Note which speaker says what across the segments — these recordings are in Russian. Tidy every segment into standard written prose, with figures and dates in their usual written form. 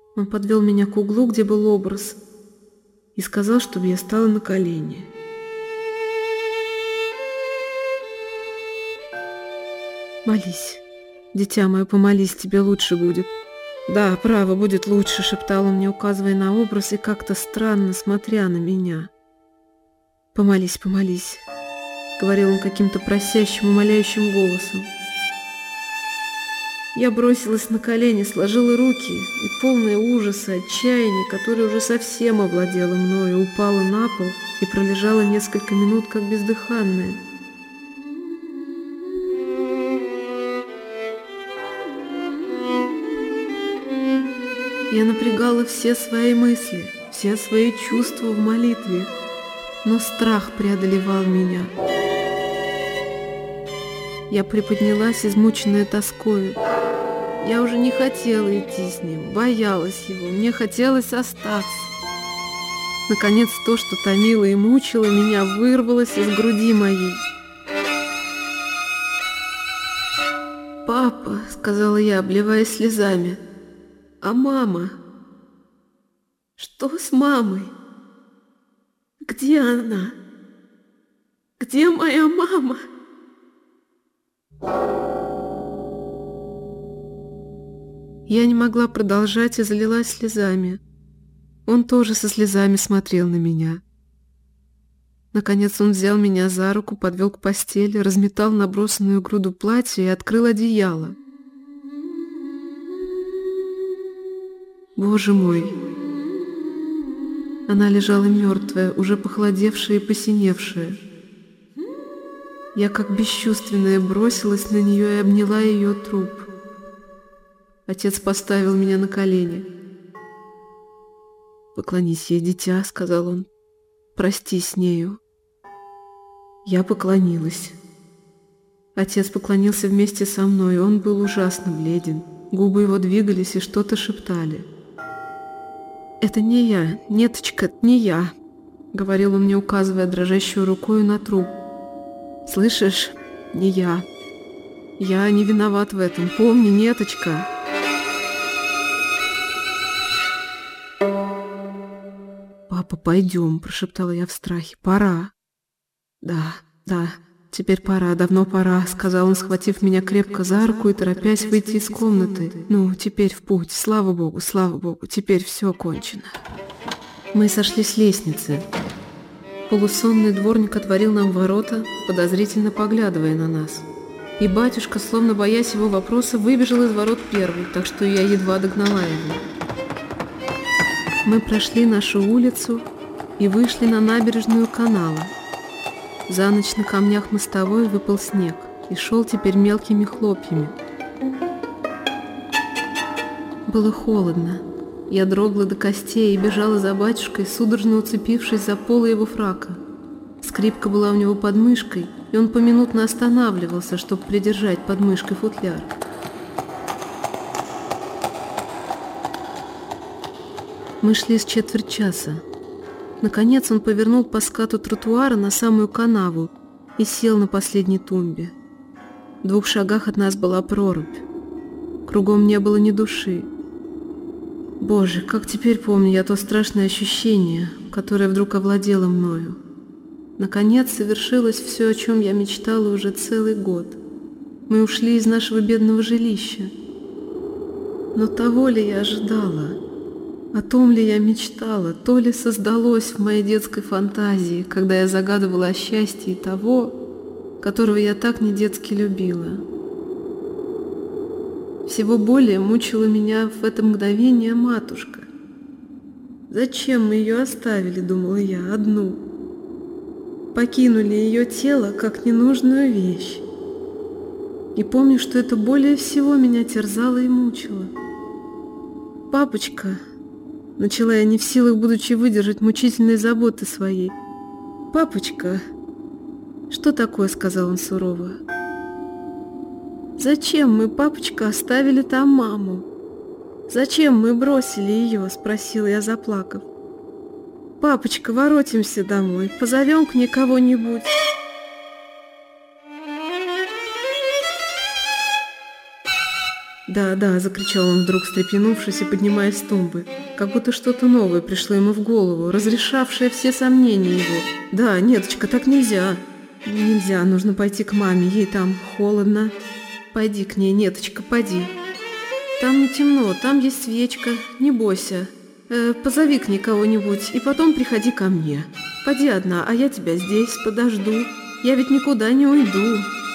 Speaker 1: Он подвел меня к углу, где был образ, и сказал, чтобы я стала на колени. «Молись, дитя мое, помолись, тебе лучше будет». «Да, право, будет лучше», — шептал он мне, указывая на образ и как-то странно смотря на меня. «Помолись, помолись», — говорил он каким-то просящим, умоляющим голосом. Я бросилась на колени, сложила руки, и полное ужаса, отчаяния, которое уже совсем овладело мною, упала на пол и пролежала несколько минут, как бездыханная. Я напрягала все свои мысли, все свои чувства в молитве, но страх преодолевал меня. Я приподнялась, измученная тоскою. Я уже не хотела идти с ним, боялась его, мне хотелось остаться. Наконец, то, что томило и мучило меня, вырвалось из груди моей. «Папа», — сказала я, обливаясь слезами, — «а мама? Что с мамой? Где она? Где моя мама?» Я не могла продолжать и залилась слезами. Он тоже со слезами смотрел на меня. Наконец он взял меня за руку, подвел к постели, разметал набросанную груду платья и открыл одеяло. Боже мой! Она лежала мертвая, уже похолодевшая и посиневшая. Я, как бесчувственная, бросилась на нее и обняла ее труп. Отец поставил меня на колени. «Поклонись ей, дитя», — сказал он. «Прости с нею». Я поклонилась. Отец поклонился вместе со мной, и он был ужасно бледен. Губы его двигались и что-то шептали. «Это не я, Неточка, это не я», — говорил он мне, указывая дрожащую рукой на труп. «Слышишь, не я. Я не виноват в этом. Помни, Неточка». «Папа, пойдем», — прошептала я в страхе. «Пора». «Да, да, теперь пора, давно пора», — сказал он, схватив меня крепко за руку и торопясь выйти из комнаты. «Ну, теперь в путь. Слава Богу, теперь все кончено». Мы сошли с лестницы. Полусонный дворник отворил нам ворота, подозрительно поглядывая на нас. И батюшка, словно боясь его вопроса, выбежал из ворот первый, так что я едва догнала его. Мы прошли нашу улицу и вышли на набережную канала. За ночь на камнях мостовой выпал снег и шел теперь мелкими хлопьями. Было холодно. Я дрогла до костей и бежала за батюшкой, судорожно уцепившись за полы его фрака. Скрипка была у него под мышкой, и он поминутно останавливался, чтобы придержать под мышкой футляр. Мы шли с четверть часа. Наконец он повернул по скату тротуара на самую канаву и сел на последней тумбе. В 2 шагах от нас была прорубь. Кругом не было ни души. Боже, как теперь помню я то страшное ощущение, которое вдруг овладело мною. Наконец совершилось все, о чем я мечтала уже целый год. Мы ушли из нашего бедного жилища. Но того ли я ожидала? О том ли я мечтала, то ли создалось в моей детской фантазии, когда я загадывала о счастье того, которого я так недетски любила. Всего более мучила меня в это мгновение матушка. Зачем мы ее оставили, думала я, одну? Покинули ее тело, как ненужную вещь. И помню, что это более всего меня терзало и мучило. «Папочка», — начала я, не в силах, будучи выдержать мучительной заботы своей. «Папочка!» «Что такое?» — сказал он сурово. «Зачем мы, папочка, оставили там маму? Зачем мы бросили ее?» — спросила я, заплакав. «Папочка, воротимся домой, позовем к ней кого-нибудь». «Да, да», — закричал он вдруг, встрепенувшись и поднимаясь с тумбы, как будто что-то новое пришло ему в голову, разрешавшее все сомнения его. «Да, Неточка, так нельзя. Нельзя, нужно пойти к маме, ей там холодно. Пойди к ней, Неточка, пойди. Там не темно, там есть свечка, не бойся. Позови к ней кого-нибудь и потом приходи ко мне. Пойди одна, а я тебя здесь подожду. Я ведь никуда не уйду».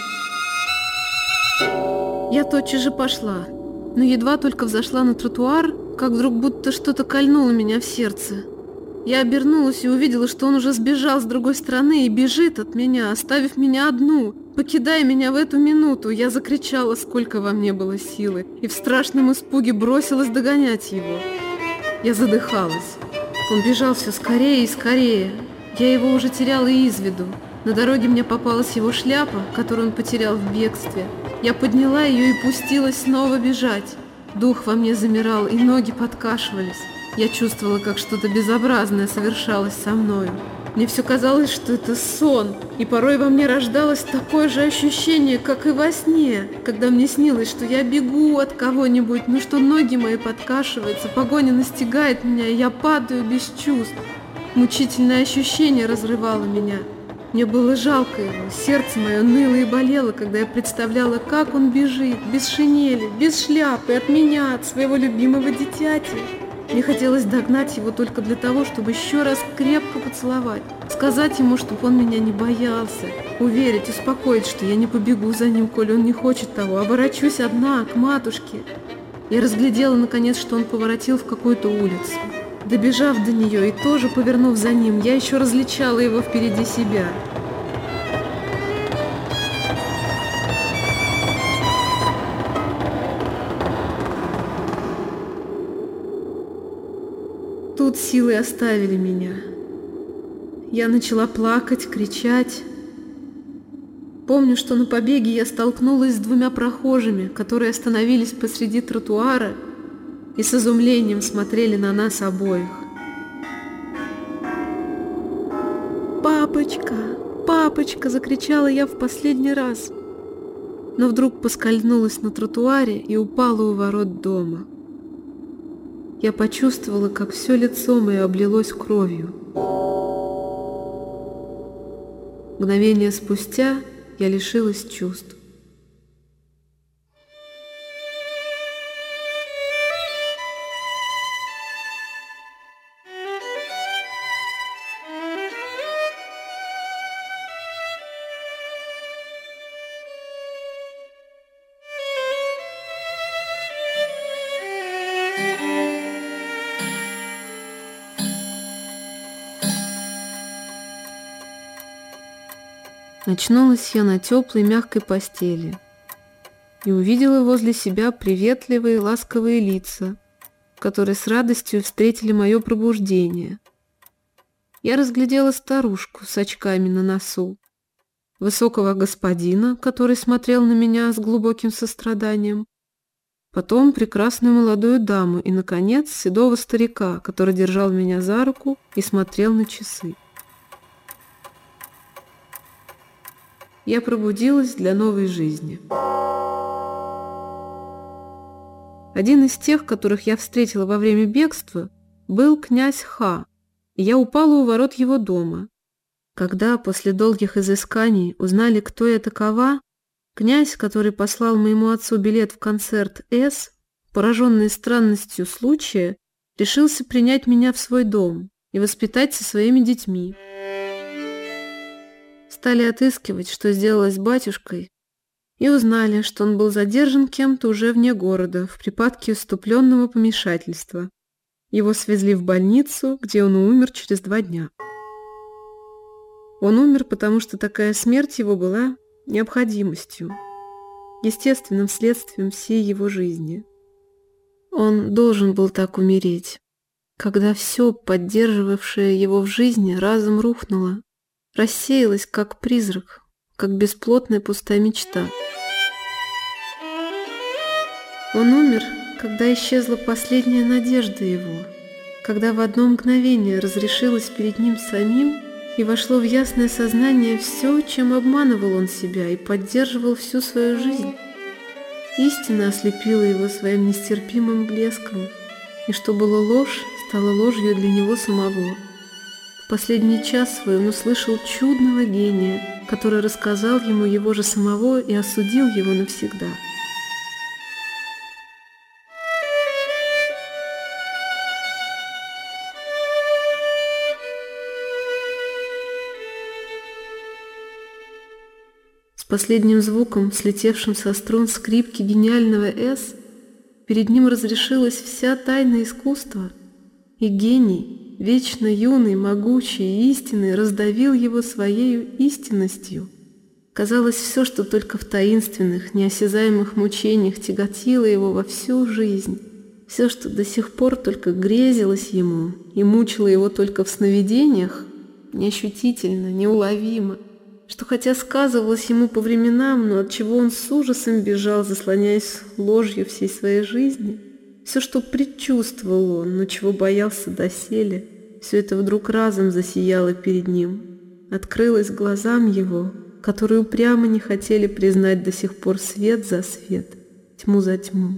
Speaker 1: Я тотчас же пошла, но едва только взошла на тротуар, как вдруг будто что-то кольнуло меня в сердце. Я обернулась и увидела, что он уже сбежал с другой стороны и бежит от меня, оставив меня одну, покидая меня в эту минуту. Я закричала, сколько во мне было силы, и в страшном испуге бросилась догонять его. Я задыхалась. Он бежал все скорее и скорее. Я его уже теряла из виду. На дороге мне попалась его шляпа, которую он потерял в бегстве. Я подняла ее и пустилась снова бежать. Дух во мне замирал, и ноги подкашивались. Я чувствовала, как что-то безобразное совершалось со мною. Мне все казалось, что это сон, и порой во мне рождалось такое же ощущение, как и во сне, когда мне снилось, что я бегу от кого-нибудь, но что ноги мои подкашиваются, погоня настигает меня, и я падаю без чувств. Мучительное ощущение разрывало меня. Мне было жалко его, сердце мое ныло и болело, когда я представляла, как он бежит, без шинели, без шляпы, от меня, от своего любимого дитяти. Мне хотелось догнать его только для того, чтобы еще раз крепко поцеловать, сказать ему, чтобы он меня не боялся, уверить, успокоить, что я не побегу за ним, коли он не хочет того, а ворочусь одна, к матушке. Я разглядела, наконец, что он поворотил в какую-то улицу. Добежав до нее и тоже повернув за ним, я еще различала его впереди себя. Тут силы оставили меня. Я начала плакать, кричать. Помню, что на побеге я столкнулась с двумя прохожими, которые остановились посреди тротуара и с изумлением смотрели на нас обоих. «Папочка! Папочка!» — закричала я в последний раз, но вдруг поскользнулась на тротуаре и упала у ворот дома. Я почувствовала, как все лицо мое облилось кровью. Мгновение спустя я лишилась чувств. Очнулась я на теплой мягкой постели и увидела возле себя приветливые ласковые лица, которые с радостью встретили мое пробуждение. Я разглядела старушку с очками на носу, высокого господина, который смотрел на меня с глубоким состраданием, потом прекрасную молодую даму и, наконец, седого старика, который держал меня за руку и смотрел на часы. Я пробудилась для новой жизни. Один из тех, которых я встретила во время бегства, был князь Ха, и я упала у ворот его дома. Когда после долгих изысканий узнали, кто я такова, князь, который послал моему отцу билет в концерт «С», пораженный странностью случая, решился принять меня в свой дом и воспитать со своими детьми. Стали отыскивать, что сделалось с батюшкой, и узнали, что он был задержан кем-то уже вне города в припадке исступленного помешательства. Его свезли в больницу, где он умер через 2 дня. Он умер, потому что такая смерть его была необходимостью, естественным следствием всей его жизни. Он должен был так умереть, когда все, поддерживавшее его в жизни, разом рухнуло, рассеялась, как призрак, как бесплотная пустая мечта. Он умер, когда исчезла последняя надежда его, когда в одно мгновение разрешилось перед ним самим и вошло в ясное сознание все, чем обманывал он себя и поддерживал всю свою жизнь. Истина ослепила его своим нестерпимым блеском, и что было ложь, стало ложью для него самого. В последний час свой он услышал чудного гения, который рассказал ему его же самого и осудил его навсегда. С последним звуком, слетевшим со струн скрипки гениального «С», перед ним разрешилась вся тайна искусства, и гений, вечно юный, могучий и истинный, раздавил его своею истинностью. Казалось, все, что только в таинственных, неосязаемых мучениях тяготило его во всю жизнь, все, что до сих пор только грезилось ему и мучило его только в сновидениях, неощутительно, неуловимо, что хотя сказывалось ему по временам, но от чего он с ужасом бежал, заслоняясь ложью всей своей жизни, все, что предчувствовал он, но чего боялся доселе, все это вдруг разом засияло перед ним, открылось глазам его, которые упрямо не хотели признать до сих пор свет за свет, тьму за тьму.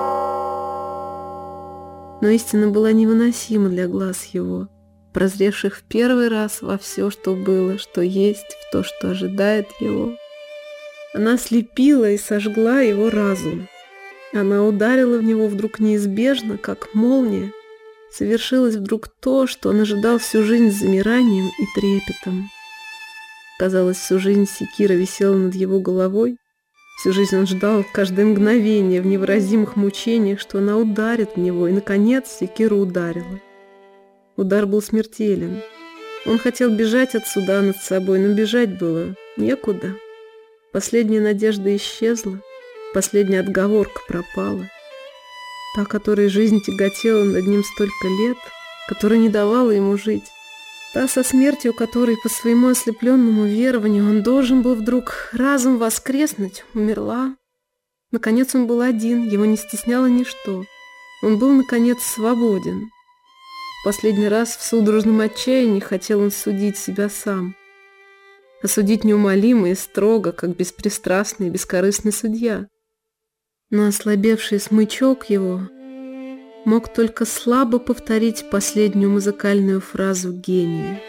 Speaker 1: Но истина была невыносима для глаз его, прозревших в первый раз во все, что было, что есть, в то, что ожидает его. Она ослепила и сожгла его разум. Она ударила в него вдруг неизбежно, как молния. Совершилось вдруг то, что он ожидал всю жизнь с замиранием и трепетом. Казалось, всю жизнь секира висела над его головой. Всю жизнь он ждал каждое мгновение в невыразимых мучениях, что она ударит в него, и, наконец, секира ударила. Удар был смертелен. Он хотел бежать от суда над собой, но бежать было некуда. Последняя надежда исчезла, последняя отговорка пропала. Та, которой жизнь тяготела над ним столько лет, которая не давала ему жить. Та, со смертью которой по своему ослепленному верованию он должен был вдруг разом воскреснуть, умерла. Наконец он был один, его не стесняло ничто. Он был, наконец, свободен. Последний раз в судорожном отчаянии хотел он судить себя сам. Осудить неумолимо и строго, как беспристрастный и бескорыстный судья. Но ослабевший смычок его мог только слабо повторить последнюю музыкальную фразу гения.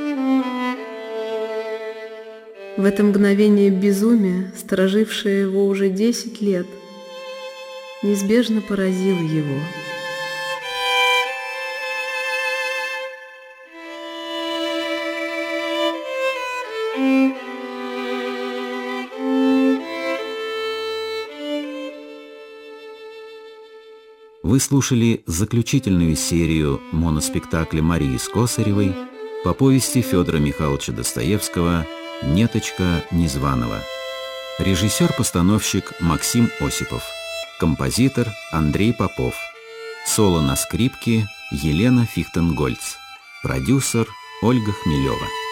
Speaker 1: В это мгновение безумия, сторожившее его уже 10 лет, неизбежно поразило его.
Speaker 2: Вы слушали заключительную серию моноспектакля Марии Скосаревой по повести Федора Михайловича Достоевского «Неточка Незваного». Режиссер-постановщик Максим Осипов. Композитор Андрей Попов. Соло на скрипке Елена Фихтенгольц. Продюсер Ольга Хмелева.